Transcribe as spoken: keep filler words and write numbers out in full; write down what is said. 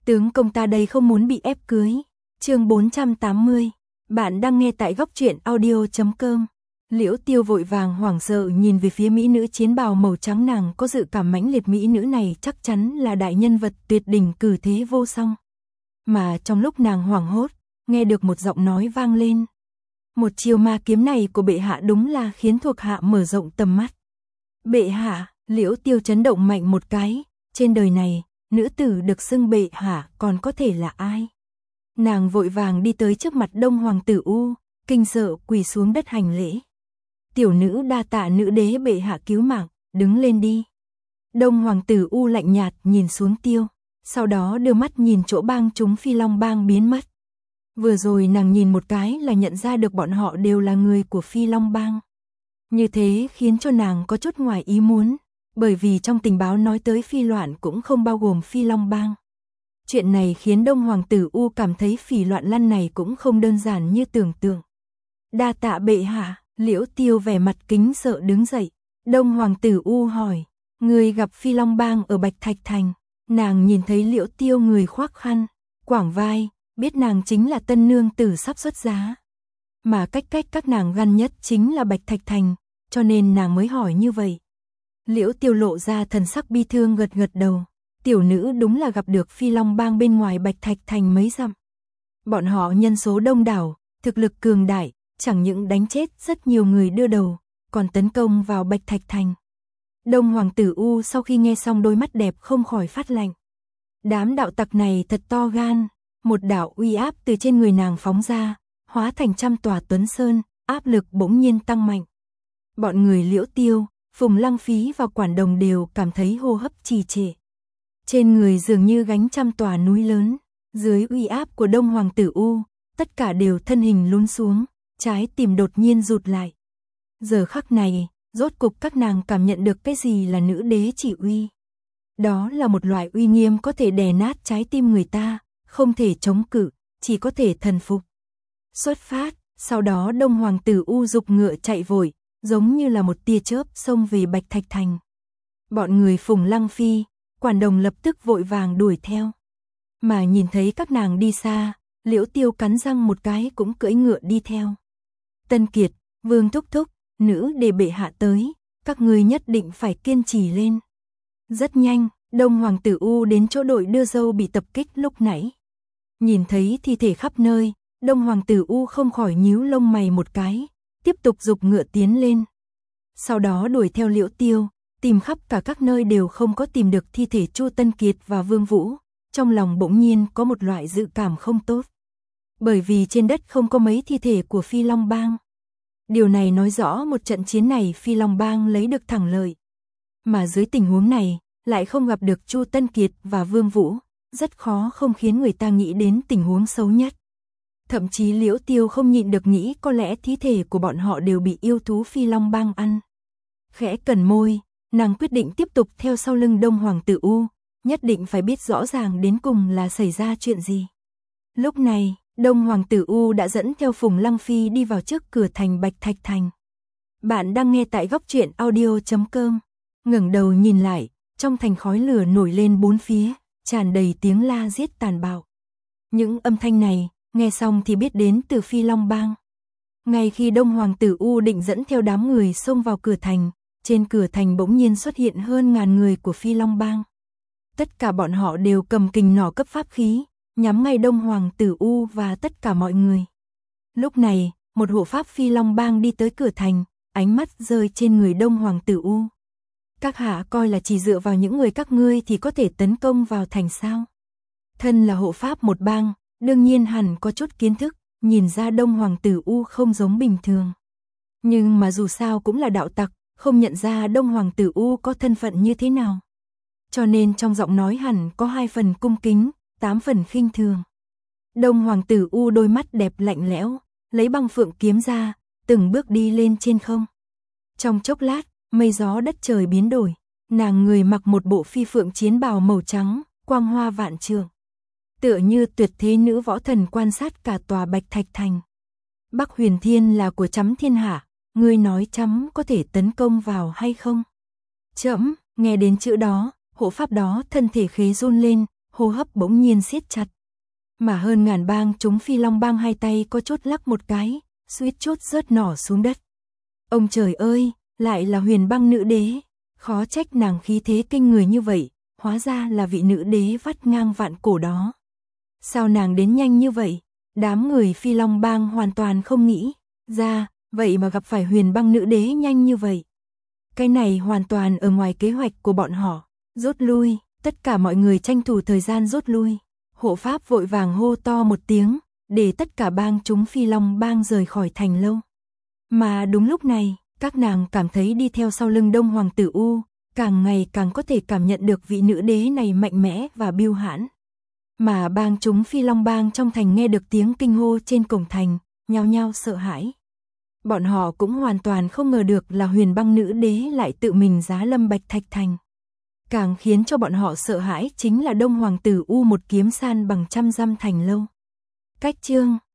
Tướng công ta đây không muốn bị ép cưới. Chương bốn trăm tám mươi. Bạn đang nghe tại góc truyện audio chấm com. Liễu Tiêu vội vàng hoảng sợ nhìn về phía mỹ nữ chiến bào màu trắng, nàng có dự cảm mãnh liệt mỹ nữ này chắc chắn là đại nhân vật tuyệt đỉnh cử thế vô song. Mà trong lúc nàng hoảng hốt, nghe được một giọng nói vang lên. Một chiêu ma kiếm này của bệ hạ đúng là khiến thuộc hạ mở rộng tầm mắt. Bệ hạ, Liễu Tiêu chấn động mạnh một cái, trên đời này, nữ tử được xưng bệ hạ còn có thể là ai? Nàng vội vàng đi tới trước mặt Đông Hoàng tử U, kinh sợ quỳ xuống đất hành lễ. Tiểu nữ đa tạ nữ đế bệ hạ cứu mạng, đứng lên đi. Đông Hoàng tử U lạnh nhạt nhìn xuống Tiêu, sau đó đưa mắt nhìn chỗ bang chúng Phi Long bang biến mất. Vừa rồi nàng nhìn một cái là nhận ra được bọn họ đều là người của Phi Long bang. Như thế khiến cho nàng có chút ngoài ý muốn, bởi vì trong tình báo nói tới Phi loạn cũng không bao gồm Phi Long bang. Chuyện này khiến Đông Hoàng tử U cảm thấy phỉ loạn lăn này cũng không đơn giản như tưởng tượng. Đa tạ bệ hạ, Liễu Tiêu vẻ mặt kính sợ đứng dậy. Đông Hoàng tử U hỏi, người gặp Phi Long bang ở Bạch Thạch Thành. Nàng nhìn thấy Liễu Tiêu người khoác khăn, quảng vai, biết nàng chính là tân nương tử sắp xuất giá. Mà cách cách các nàng gần nhất chính là Bạch Thạch Thành, cho nên nàng mới hỏi như vậy. Liễu Tiêu lộ ra thần sắc bi thương gật gật đầu. Tiểu nữ đúng là gặp được Phi Long bang bên ngoài Bạch Thạch Thành mấy dặm. Bọn họ nhân số đông đảo, thực lực cường đại, chẳng những đánh chết rất nhiều người đưa đầu, còn tấn công vào Bạch Thạch Thành. Đông Hoàng tử U sau khi nghe xong đôi mắt đẹp không khỏi phát lạnh. Đám đạo tặc này thật to gan, một đạo uy áp từ trên người nàng phóng ra, hóa thành trăm tòa tuấn sơn, áp lực bỗng nhiên tăng mạnh. Bọn người Liễu Tiêu, Phùng Lăng Phí và Quản Đồng đều cảm thấy hô hấp trì trệ. Trên người dường như gánh trăm tòa núi lớn, dưới uy áp của Đông Hoàng tử U, tất cả đều thân hình lún xuống, trái tim đột nhiên rụt lại. Giờ khắc này, rốt cục các nàng cảm nhận được cái gì là nữ đế chỉ uy. Đó là một loại uy nghiêm có thể đè nát trái tim người ta, không thể chống cự, chỉ có thể thần phục. Xuất phát, sau đó Đông Hoàng tử U dục ngựa chạy vội, giống như là một tia chớp xông về Bạch Thạch Thành. Bọn người Phùng Lăng Phi, Quản Đồng lập tức vội vàng đuổi theo. Mà nhìn thấy các nàng đi xa, Liễu Tiêu cắn răng một cái cũng cưỡi ngựa đi theo. Tân Kiệt, Vương thúc thúc, nữ để bệ hạ tới, các ngươi nhất định phải kiên trì lên. Rất nhanh, Đông Hoàng tử U đến chỗ đội đưa dâu bị tập kích lúc nãy. Nhìn thấy thi thể khắp nơi, Đông Hoàng tử U không khỏi nhíu lông mày một cái, tiếp tục dục ngựa tiến lên. Sau đó đuổi theo Liễu Tiêu, tìm khắp cả các nơi đều không có tìm được thi thể Chu Tân Kiệt và Vương Vũ, trong lòng bỗng nhiên có một loại dự cảm không tốt. Bởi vì trên đất không có mấy thi thể của Phi Long bang. Điều này nói rõ một trận chiến này Phi Long bang lấy được thắng lợi. Mà dưới tình huống này, lại không gặp được Chu Tân Kiệt và Vương Vũ, rất khó không khiến người ta nghĩ đến tình huống xấu nhất. Thậm chí Liễu Tiêu không nhịn được nghĩ có lẽ thi thể của bọn họ đều bị yêu thú Phi Long bang ăn. Khẽ cẩn môi, nàng quyết định tiếp tục theo sau lưng Đông Hoàng tử U, nhất định phải biết rõ ràng đến cùng là xảy ra chuyện gì. Lúc này, Đông Hoàng tử U đã dẫn theo Phùng Lăng Phi đi vào trước cửa thành Bạch Thạch Thành. Bạn đang nghe tại góc truyện audio chấm com. Ngẩng đầu nhìn lại, trong thành khói lửa nổi lên bốn phía, tràn đầy tiếng la giết tàn bạo. Những âm thanh này, nghe xong thì biết đến từ Phi Long bang. Ngay khi Đông Hoàng tử U định dẫn theo đám người xông vào cửa thành, trên cửa thành bỗng nhiên xuất hiện hơn ngàn người của Phi Long bang. Tất cả bọn họ đều cầm kình nỏ cấp pháp khí, nhắm ngay Đông Hoàng tử U và tất cả mọi người. Lúc này, một hộ pháp Phi Long bang đi tới cửa thành, ánh mắt rơi trên người Đông Hoàng tử U. Các hạ coi là chỉ dựa vào những người các ngươi thì có thể tấn công vào thành sao? Thân là hộ pháp một bang, đương nhiên hẳn có chút kiến thức, nhìn ra Đông Hoàng tử U không giống bình thường. Nhưng mà dù sao cũng là đạo tặc, không nhận ra Đông Hoàng tử U có thân phận như thế nào. Cho nên trong giọng nói hẳn có hai phần cung kính, tám phần khinh thường. Đông Hoàng tử U đôi mắt đẹp lạnh lẽo, lấy băng phượng kiếm ra, từng bước đi lên trên không. Trong chốc lát, mây gió đất trời biến đổi, nàng người mặc một bộ phi phượng chiến bào màu trắng, quang hoa vạn trượng. Tựa như tuyệt thế nữ võ thần quan sát cả tòa Bạch Thạch Thành. Bắc Huyền Thiên là của chấm thiên hạ, ngươi nói chấm có thể tấn công vào hay không? Chấm, nghe đến chữ đó, hộ pháp đó thân thể khế run lên, hô hấp bỗng nhiên siết chặt. Mà hơn ngàn bang chúng Phi Long bang hai tay có chốt lắc một cái, suýt chốt rớt nỏ xuống đất. Ông trời ơi, lại là Huyền Băng nữ đế, khó trách nàng khí thế kinh người như vậy, hóa ra là vị nữ đế vắt ngang vạn cổ đó. Sao nàng đến nhanh như vậy? Đám người Phi Long bang hoàn toàn không nghĩ ra, vậy mà gặp phải Huyền Băng nữ đế nhanh như vậy. Cái này hoàn toàn ở ngoài kế hoạch của bọn họ. Rút lui, tất cả mọi người tranh thủ thời gian rút lui. Hộ pháp vội vàng hô to một tiếng, để tất cả bang chúng Phi Long bang rời khỏi thành lâu. Mà đúng lúc này, các nàng cảm thấy đi theo sau lưng Đông Hoàng tử U, càng ngày càng có thể cảm nhận được vị nữ đế này mạnh mẽ và biêu hãn. Mà bang chúng Phi Long bang trong thành nghe được tiếng kinh hô trên cổng thành, nhao nhao sợ hãi. Bọn họ cũng hoàn toàn không ngờ được là Huyền Băng nữ đế lại tự mình giá lâm Bạch Thạch thành. Càng khiến cho bọn họ sợ hãi chính là Đông Hoàng tử U một kiếm san bằng trăm dặm thành lâu. Cách chương